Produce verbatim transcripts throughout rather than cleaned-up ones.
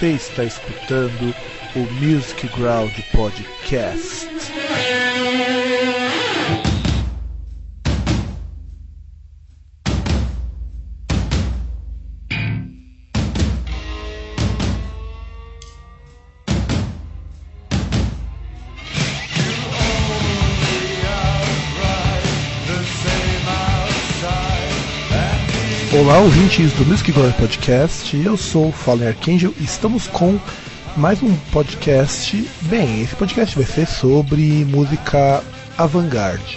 Você está escutando o Music Ground Podcast. Olá, ouvintes do Music Ground Podcast, eu sou o Fallen Archangel e estamos com mais um podcast. Bem, esse podcast vai ser sobre música avant-garde.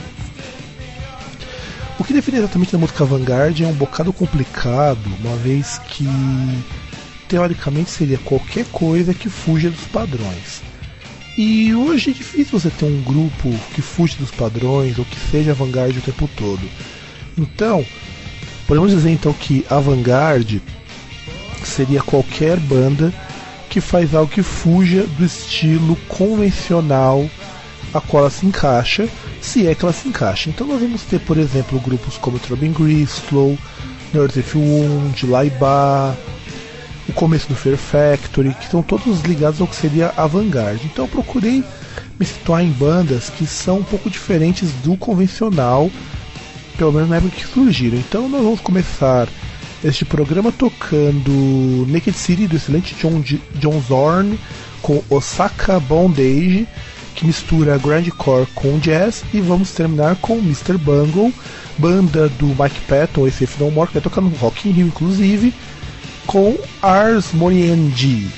O que define exatamente a música avant-garde é um bocado complicado, uma vez que teoricamente seria qualquer coisa que fuja dos padrões. E hoje é difícil você ter um grupo que fuja dos padrões ou que seja avant-garde o tempo todo. Então, podemos dizer então que avant-garde seria qualquer banda que faz algo que fuja do estilo convencional a qual ela se encaixa, se é que ela se encaixa. Então nós vamos ter, por exemplo, grupos como Throbbing Gristle, Nerds Wound, Laibach, o começo do Fear Factory, que estão todos ligados ao que seria avant-garde. Então eu procurei me situar em bandas que são um pouco diferentes do convencional, pelo menos na época que surgiram. Então nós vamos começar este programa tocando Naked City, do excelente John, John Zorn, com Osaka Bondage, que mistura grindcore com jazz, e vamos terminar com mister Bungle, banda do Mike Patton, esse No More, que vai tocar no Rock in Rio inclusive, com Ars Moriendi.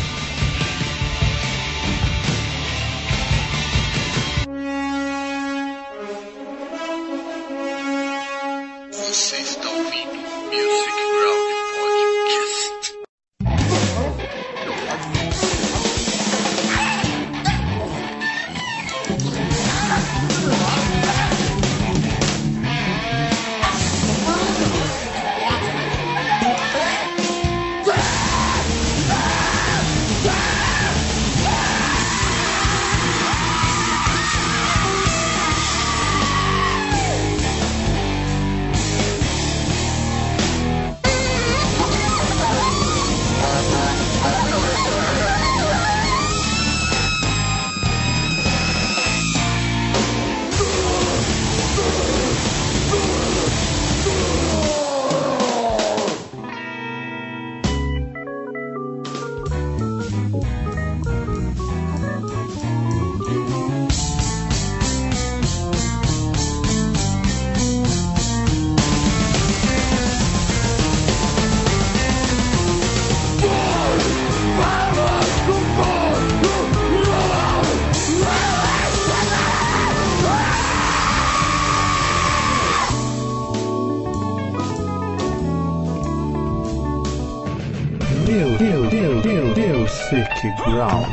Você está ouvindo Music Ground Podcast. Music Ground.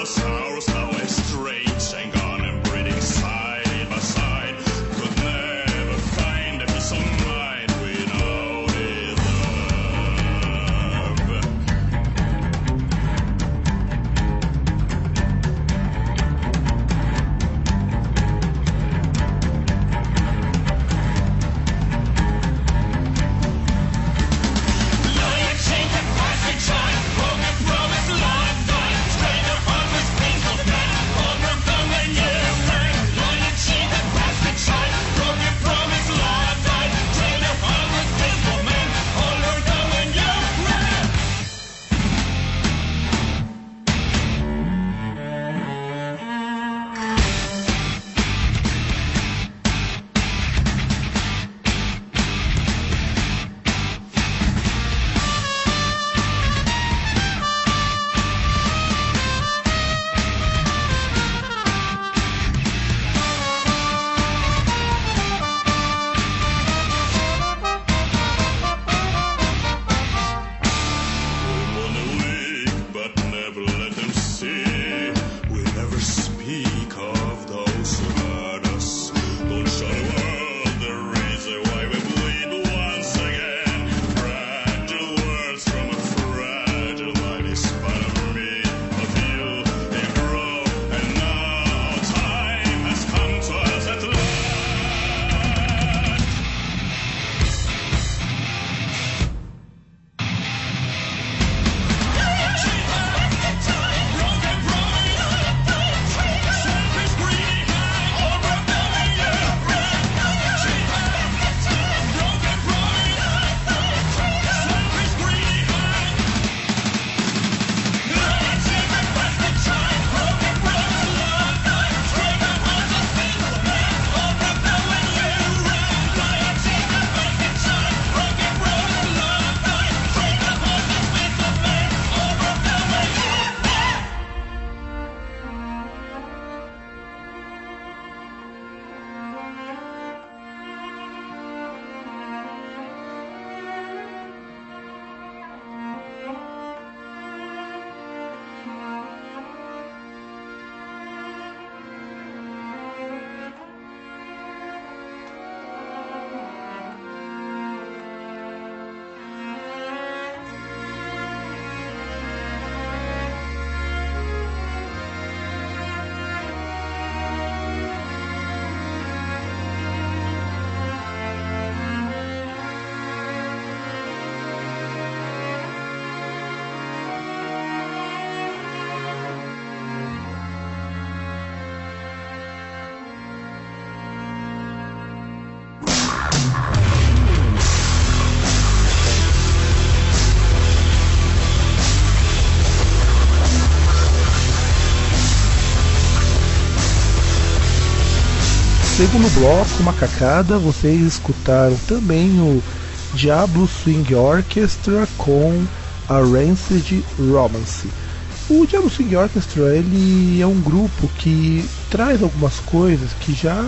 segundo bloco, Macacada, vocês escutaram também o Diablo Swing Orchestra com a Rancid Romance. O Diablo Swing Orchestra, ele é um grupo que traz algumas coisas que já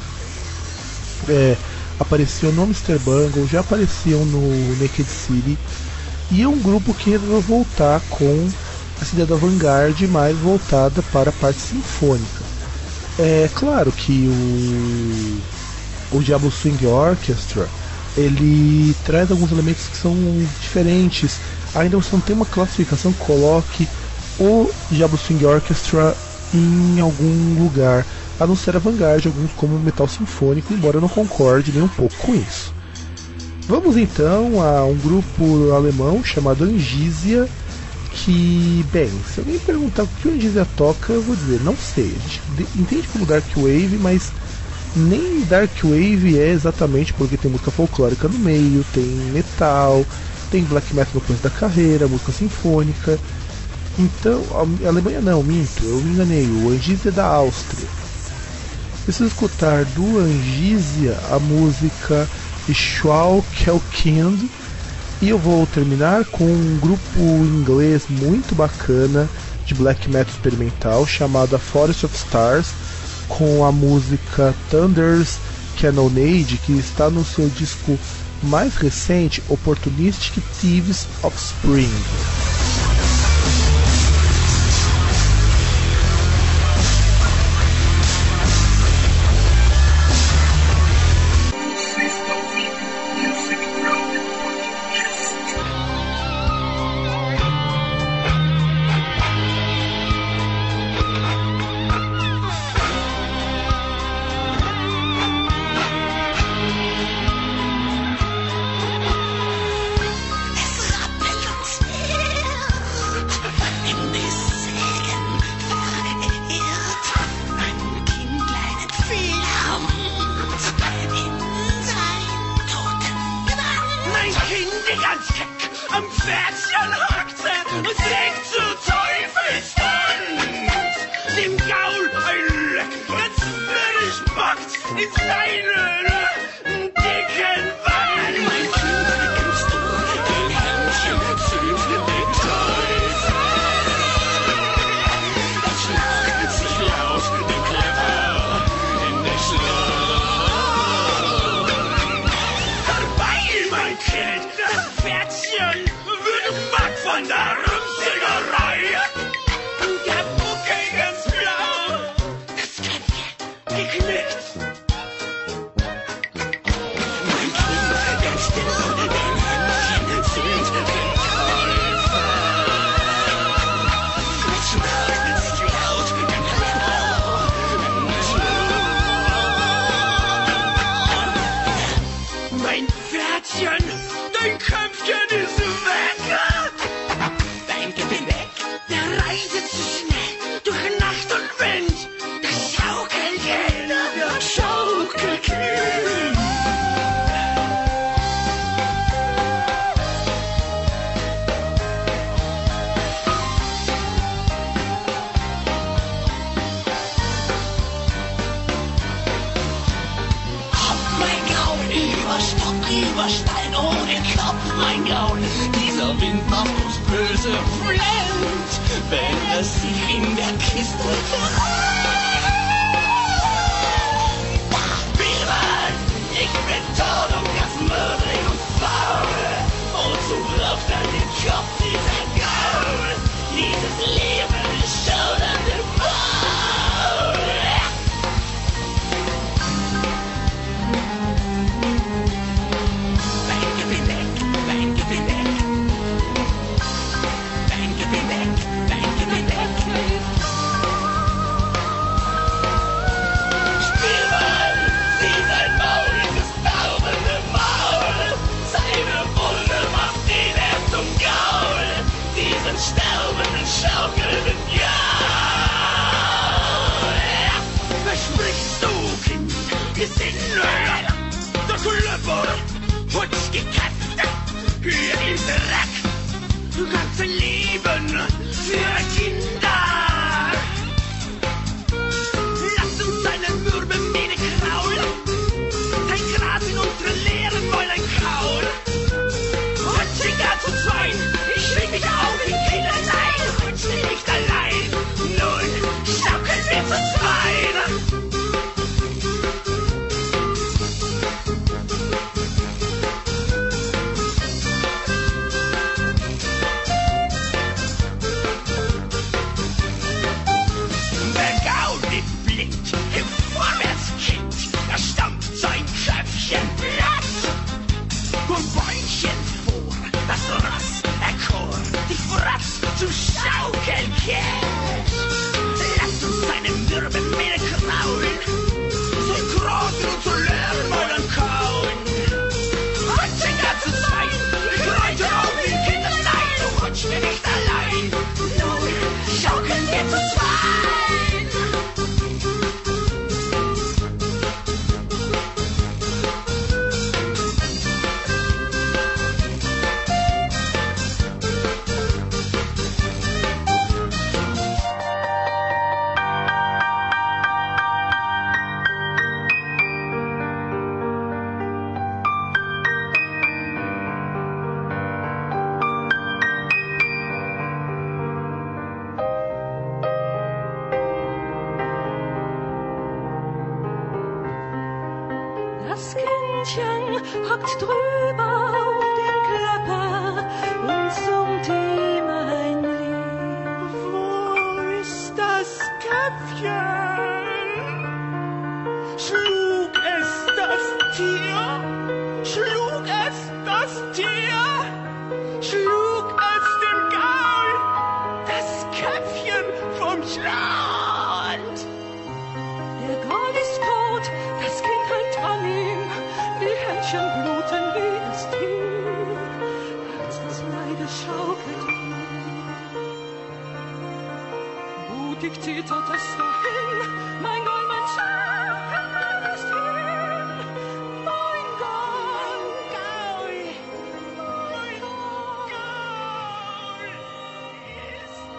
é, apareciam no mister Bungle, já apareciam no Naked City, e é um grupo que resolveu voltar com essa ideia da vanguard mais voltada para a parte sinfônica. É claro que o, o Diablo Swing Orchestra, ele traz alguns elementos que são diferentes. Ainda você não tem uma classificação que coloque o Diablo Swing Orchestra em algum lugar, a não ser a vanguard, alguns como metal sinfônico, embora eu não concorde nem um pouco com isso. Vamos então a um grupo alemão chamado Angizia, que, bem, se alguém perguntar o que o Angizia toca, eu vou dizer, não sei. A gente entende como Dark Wave, mas nem Dark Wave é exatamente, porque tem música folclórica no meio, tem metal, tem black metal no começo da carreira, música sinfônica. Então, a Alemanha não, minto, eu me enganei, o Angizia é da Áustria. Preciso escutar do Angizia a música Schwalkelkind, e eu vou terminar com um grupo inglês muito bacana de black metal experimental chamado Forest of Stars, com a música Thunder's Cannonade, que está no seu disco mais recente, Opportunistic Thieves of Spring. Silberstein ohne Kopf, mein Gaul. Dieser Wind macht uns böse fremd, wenn er sich in der Kiste verrennt. Spielmann, ich bin tot und ganz mördrig und faul. Und so braucht er den Kopf dieser Gaul. Dieses Leben ist schon an dem Maul. Sterbenden, schaukelnden Gaul. Was sprichst du, Kind? Wir sind Müller, der Klöpper, Putz gekratzt, hier im Dreck. Du kannst dein Leben für Kinder. Lass uns seine mürbe Mähne kraulen, sein Gras in unsere leeren Mäulern kraulen. Und Finger zu zweien, ich schwing mich auf in Kinderlein, rutsch nicht allein. Nun schaukeln wir zu zweit. Der Gaul ist blind, im Vorwärtskind, er stampft sein Köpfchen platt und Bäumchen vor, das Ross erkoren, die Fratz zum Schaukeln kennt. Lasst uns seine mürbe Mähne kraulen, sein Gras in unsere leeren Mäulern kauen. Und Finger zu sein, ich reite auf den Kinderlein, du rutsch mir nicht allein. Nun schaukeln wir zu zweit. Das Kindchen hockt drüber auf dem Klapper und summt ihm ein Lied. Wo ist das Köpfchen? Schlug es das Tier? Schlug es das Tier? Schlug es den Gaul das Köpfchen vom Schlund? Der Gaul ist tot, das Kind hängt an ihm, die Händchen bluten wie das Tier, Herz des Leides schaukelt ihm. Mutig zittert es dahin, mein Gaul, mein Schatten, mein ist hin, mein Gaul, Gaul, mein Gaul ist hin.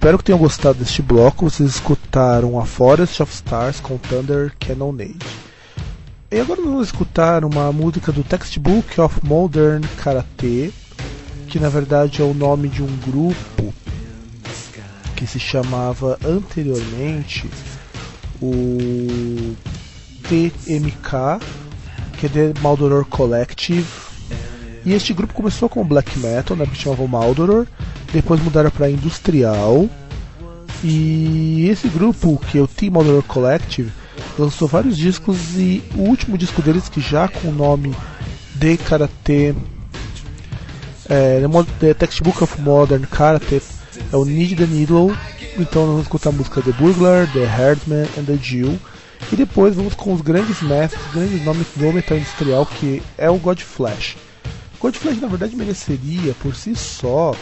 espero que tenham gostado deste bloco. Vocês escutaram a Forest of Stars com Thunder Cannonade. E agora nós vamos escutar uma música do Textbook of Modern Karate, que na verdade é o nome de um grupo que se chamava anteriormente o T M K, que é The Maldoror Collective. E este grupo começou com black metal, né, que chamava Maldoror, depois mudaram para industrial. E esse grupo, que é o The Maldoror Collective, lançou vários discos, e o último disco deles, que já com o nome de Karate, é, The Textbook of Modern Karate, é o Need the Needle. Então nós vamos escutar a música The Burglar, The Herdman and The Jew. E depois vamos com os grandes mestres, grandes nomes do metal industrial, que é o Godflesh. Godflesh na verdade mereceria por si só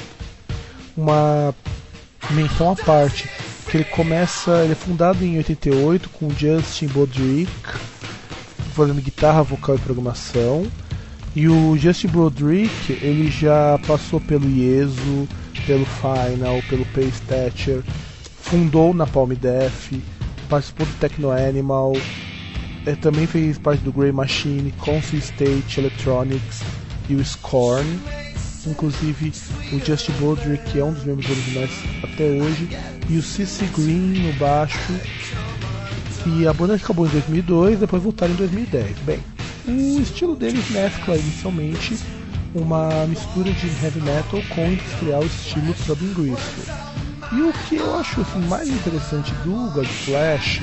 uma menção à parte, porque ele começa, ele é fundado em oitenta e oito com Justin Broderick fazendo guitarra, vocal e programação. E o Justin Broderick, ele já passou pelo Ieso, pelo Final, pelo Pace Thatcher, fundou na Palm Death, participou do Techno Animal, é, também fez parte do Grey Machine, Console State Electronics e o Scorn. Inclusive o Justin Broderick, que é um dos membros originais até hoje, e o C C Green no baixo. E a banda acabou em dois mil e dois, depois voltaram em dois mil e dez. Bem, o estilo deles mescla inicialmente uma mistura de heavy metal com industrial estilo Southern Gristle. E o que eu acho assim, mais interessante do Godflesh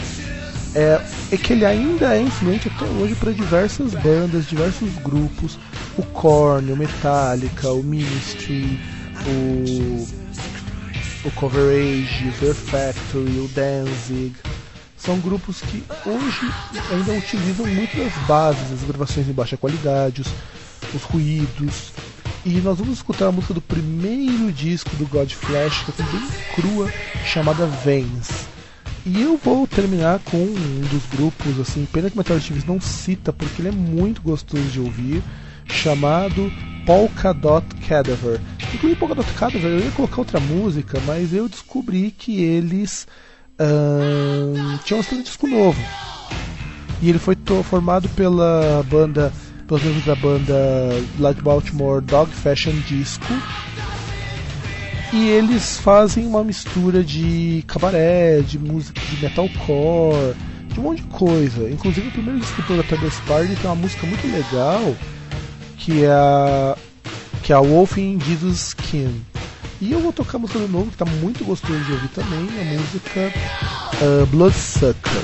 é, é que ele ainda é influente até hoje para diversas bandas, diversos grupos, o Korn, o Metallica, o Ministry, o, o Coverage, o Fear Factory, o Danzig. São grupos que hoje ainda utilizam muito das bases, as gravações em baixa qualidade, os, os ruídos. E nós vamos escutar a música do primeiro disco do Godflesh, que é bem crua, chamada Veins. E eu vou terminar com um dos grupos, assim, pena que o Metal Archives não cita, porque ele é muito gostoso de ouvir, chamado Polka Dot Cadaver. Inclusive Polka Dot Cadaver, eu ia colocar outra música, mas eu descobri que eles hum, tinham lançado um disco novo. E ele foi to- formado pela banda, pelos membros da banda lá de Baltimore, Dog Fashion Disco. E eles fazem uma mistura de cabaré, de música de metalcore, de um monte de coisa. Inclusive o primeiro disco da Tabas Party tem uma música muito legal, que é a, que é a Wolf in Jesus Skin. E eu vou tocar a música de novo, que está muito gostoso de ouvir também, a música uh, Bloodsucker.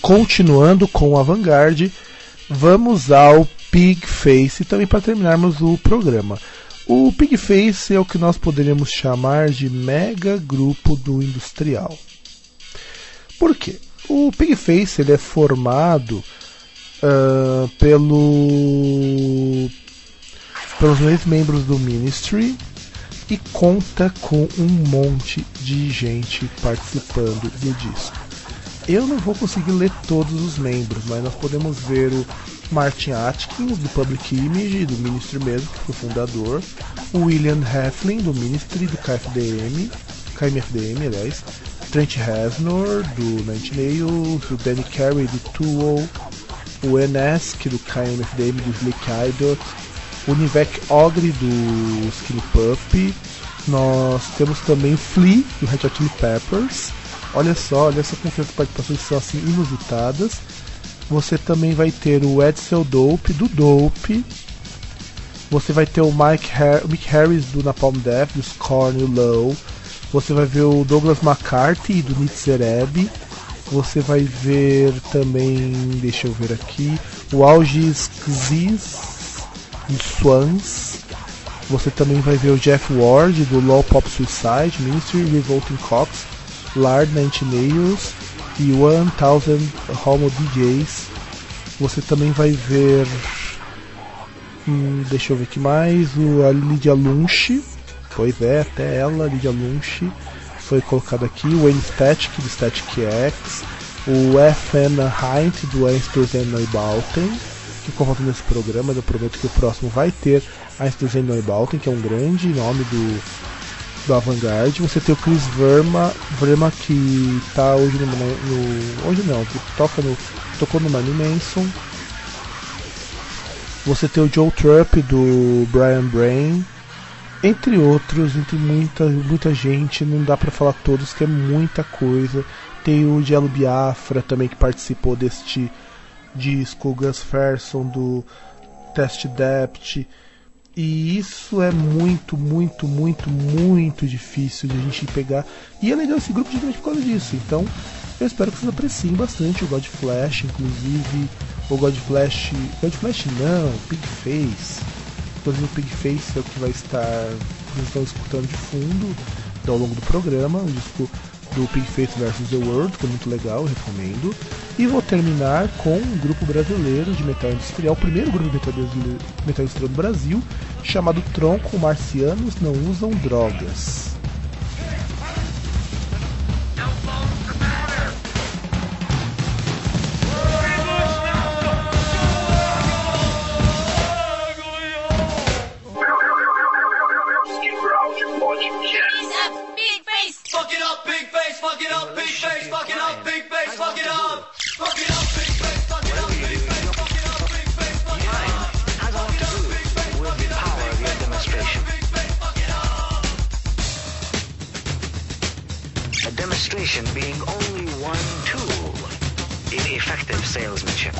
continuando com o Avantgarde, vamos ao Pigface, também para terminarmos o programa. O Pigface é o que nós poderíamos chamar de mega grupo do industrial. Por quê? O Pigface ele é formado uh, pelo, pelos ex-membros do Ministry e conta com um monte de gente participando do disco. Eu não vou conseguir ler todos os membros, mas nós podemos ver o Martin Atkins, do Public Image, do Ministry mesmo, que foi o fundador, o William Heflin, do Ministry, do K F D M, K M F D M, aliás, Trent Reznor, do Nine Inch Nails, o Danny Carey, do Tool, o Enesk, do K M F D M, do Slick Idol, o Nivek Ogre, do Skinny Puppy. Nós temos também o Flea, do Red Hot Chili Peppers. Olha só, olha essa confiança de participações que são assim inusitadas. Você também vai ter o Edsel Dope, do Dope. Você vai ter o Mike Har- Mick Harris, do Napalm Death, do Scorn e o Low. Você vai ver o Douglas McCarthy, do Nitzereb. Você vai ver também, deixa eu ver aqui, o Algis Xyz, do Swans. Você também vai ver o Jeff Ward, do Low Pop Suicide, Ministry, Revolting Cops, Lard, Nine Inch Nails e One Thousand Homo D Js. Você também vai ver, hum, deixa eu ver aqui mais, o, a Lydia Lunch, pois é, até ela, Lydia Lunch, foi colocada aqui, o Wayne Static, do Static X, o F N Heint, do Einstein Neubauten, que ficou faltando nesse programa, eu prometo que o próximo vai ter Einstein Neubauten, que é um grande nome do do Avantgarde. Você tem o Chris Verma, Verma que tá hoje no, no hoje não, que toca no, tocou no Marilyn Manson. Você tem o Joe Trupp, do Brian Brain, entre outros, entre muita, muita gente, não dá pra falar todos, que é muita coisa. Tem o Jello Biafra também, que participou deste disco, o Gus Ferson, do Test Depth. E isso é muito, muito, muito, muito difícil de a gente pegar. E é legal esse grupo justamente por causa disso. Então, eu espero que vocês apreciem bastante o Godflesh, inclusive o Godflesh... Godflesh não, Pigface. Inclusive o Pigface é o que vai estar... Vocês estão escutando de fundo ao longo do programa. O disco do Pigface versus. The World, que é muito legal, eu recomendo. E vou terminar com um grupo brasileiro de metal industrial, o primeiro grupo de metal, metal industrial do Brasil, chamado Tronco. Marcianos Não Usam Drogas. Fuck it up, big face, fuck it up, big face, fuck it up, big face, fuck it up. Fuck it up, big face, fuck it up, big face, fuck it up, big face, fuck it up. Has a lot to do with the power of your demonstration. A demonstration being only one tool in effective salesmanship.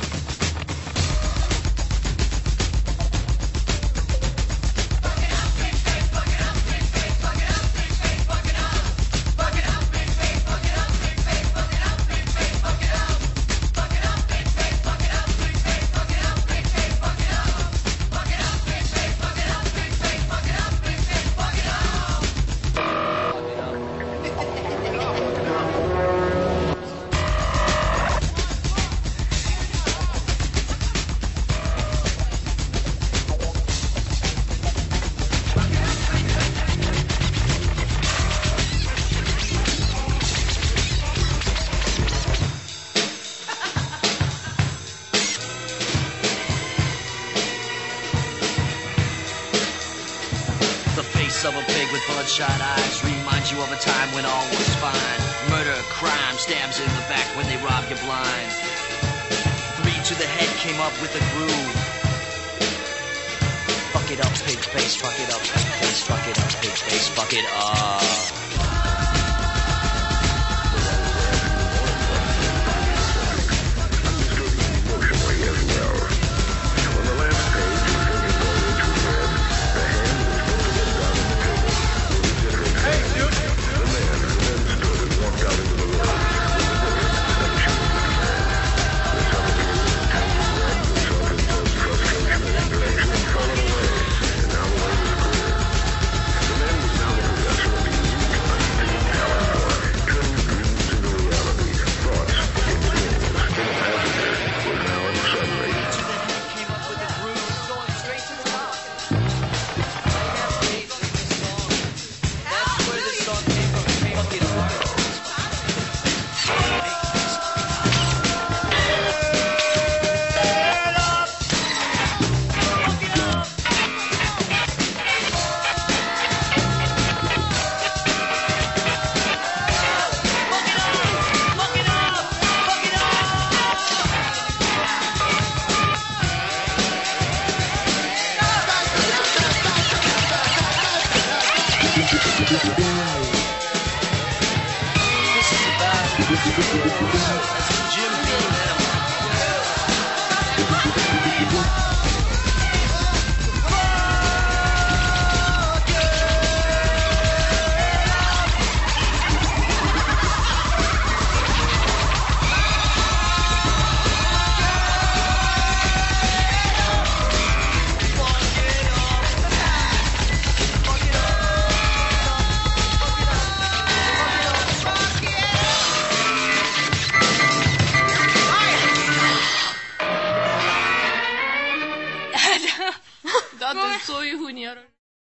Of a pig with bloodshot eyes reminds you of a time when all was fine. Murder, crime, stabs in the back when they rob you blind. Three to the head came up with a groove. Fuck it up, pig face, fuck it up, pig face, fuck it up, pig face, fuck it up. abençoe, Runiero.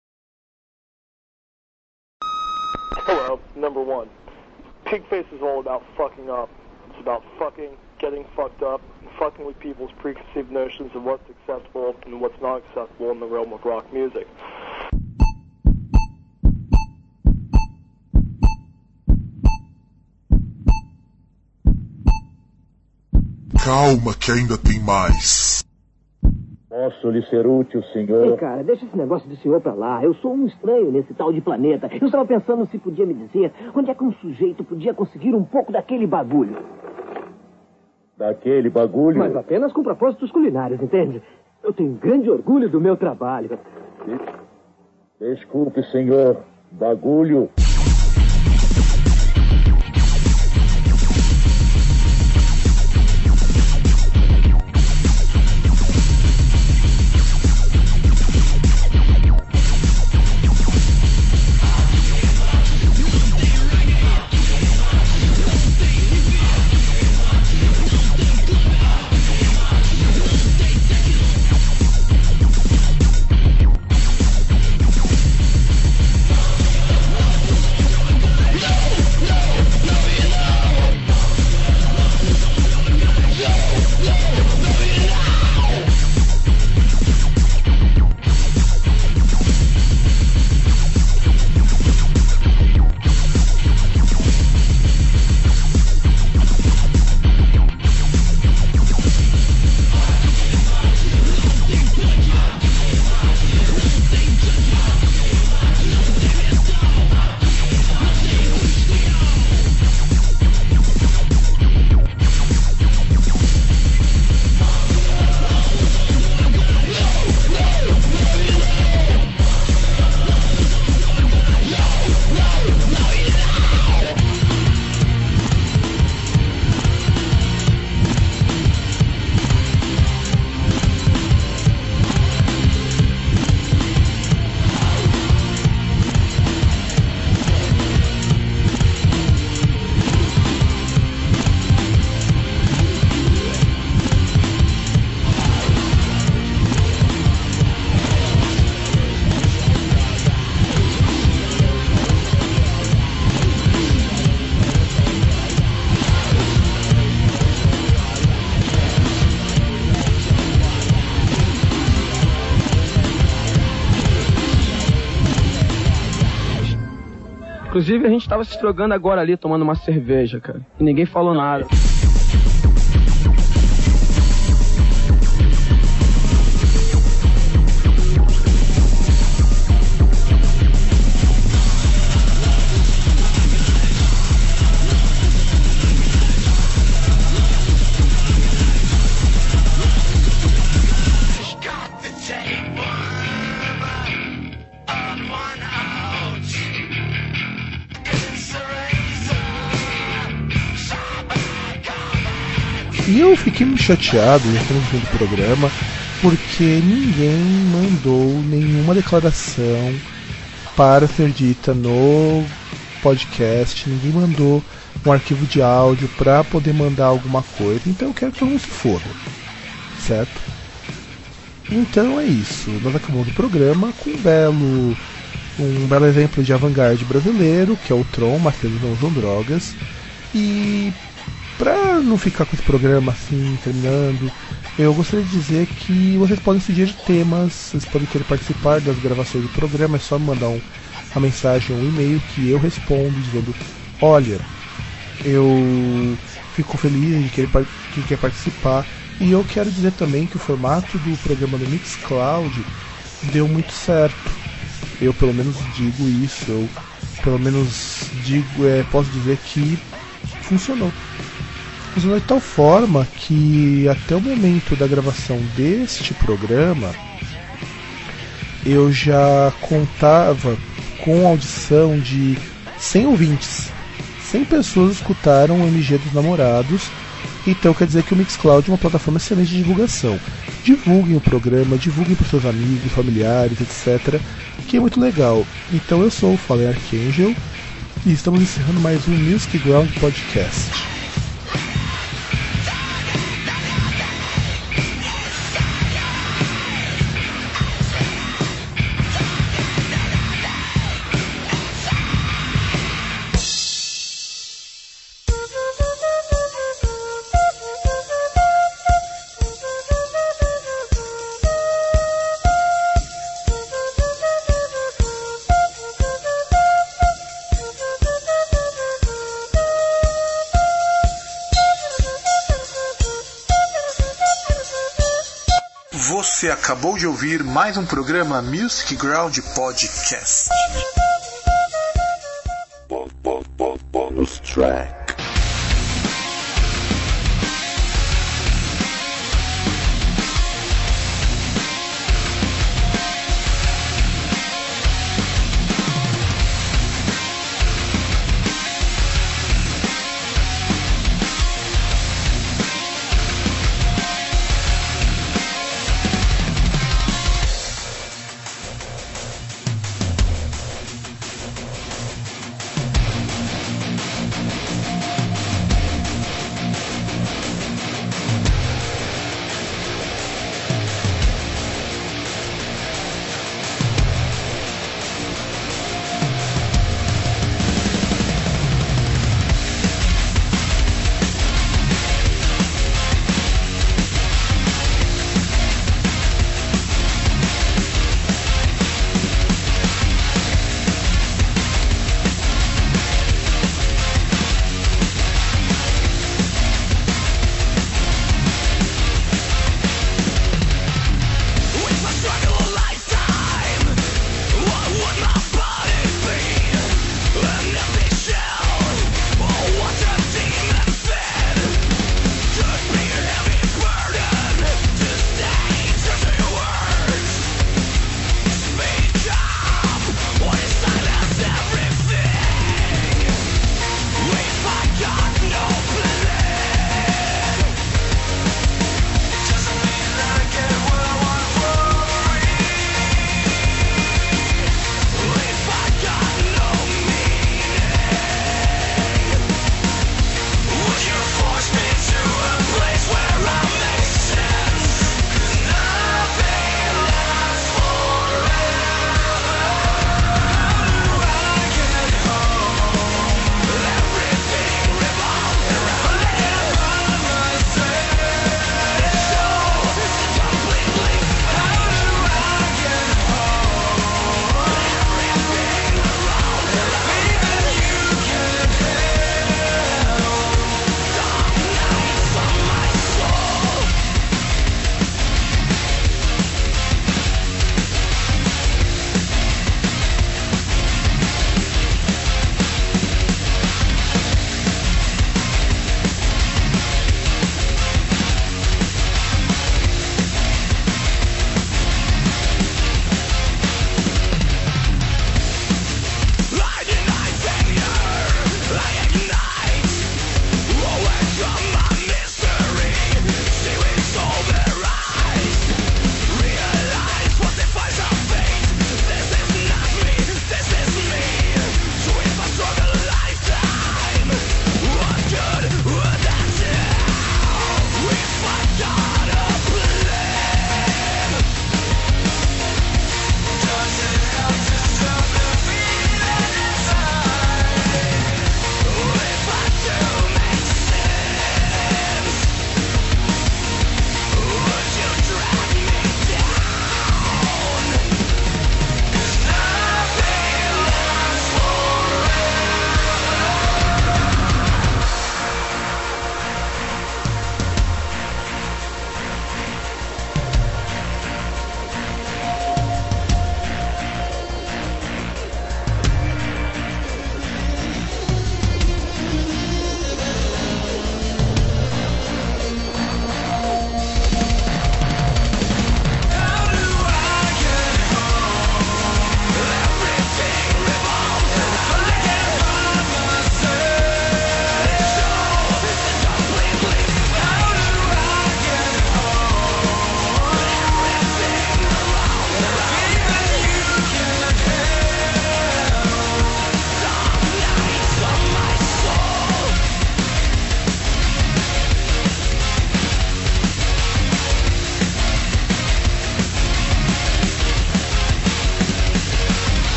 Hello, number one. Pigface is all about fucking up. It's about fucking, getting fucked up, and fucking with people's preconceived notions of what's acceptable and what's not acceptable in the realm of rock music. Calma, que ainda tem mais. Posso lhe ser útil, senhor? Ei, cara, deixa esse negócio de senhor pra lá. Eu sou um estranho nesse tal de planeta. Eu estava pensando se podia me dizer onde é que um sujeito podia conseguir um pouco daquele bagulho. Daquele bagulho? Mas apenas com propósitos culinários, entende? Eu tenho grande orgulho do meu trabalho. Desculpe, senhor. Bagulho. Inclusive, a gente tava se estrogando agora ali, tomando uma cerveja, cara. E ninguém falou nada. E eu fiquei muito chateado no fim do programa porque ninguém mandou nenhuma declaração para ser dita no podcast, ninguém mandou um arquivo de áudio para poder mandar alguma coisa, então eu quero que todo mundo se foda, certo? Então é isso, nós acabamos o programa com um belo, um belo exemplo de avant-garde brasileiro, que é o Tron, Matheus Não Usam Drogas, e pra não ficar com esse programa assim, terminando, eu gostaria de dizer que vocês podem sugerir temas, vocês podem querer participar das gravações do programa, é só me mandar um, uma mensagem ou um e-mail que eu respondo dizendo: olha, eu fico feliz de querer, que quer participar. E eu quero dizer também que o formato do programa do Mixcloud deu muito certo. Eu pelo menos digo isso, eu pelo menos digo, é, posso dizer que funcionou. Funcionou de tal forma que até o momento da gravação deste programa eu já contava com audição de cem ouvintes. cem pessoas escutaram o M G dos Namorados. Então quer dizer que o Mixcloud é uma plataforma excelente de divulgação. Divulguem o programa, divulguem para seus amigos, familiares, etcétera. Que é muito legal. Então eu sou o Fallen Archangel e estamos encerrando mais um Music Ground Podcast. Você acabou de ouvir mais um programa Music Ground Podcast. Bonus track.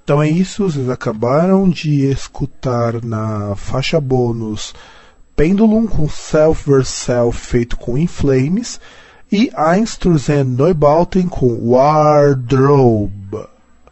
Então é isso, vocês acabaram de escutar na faixa bônus Pendulum com Self versus Self feito com In Flames e Einstürzen Neubauten com Wardrobe.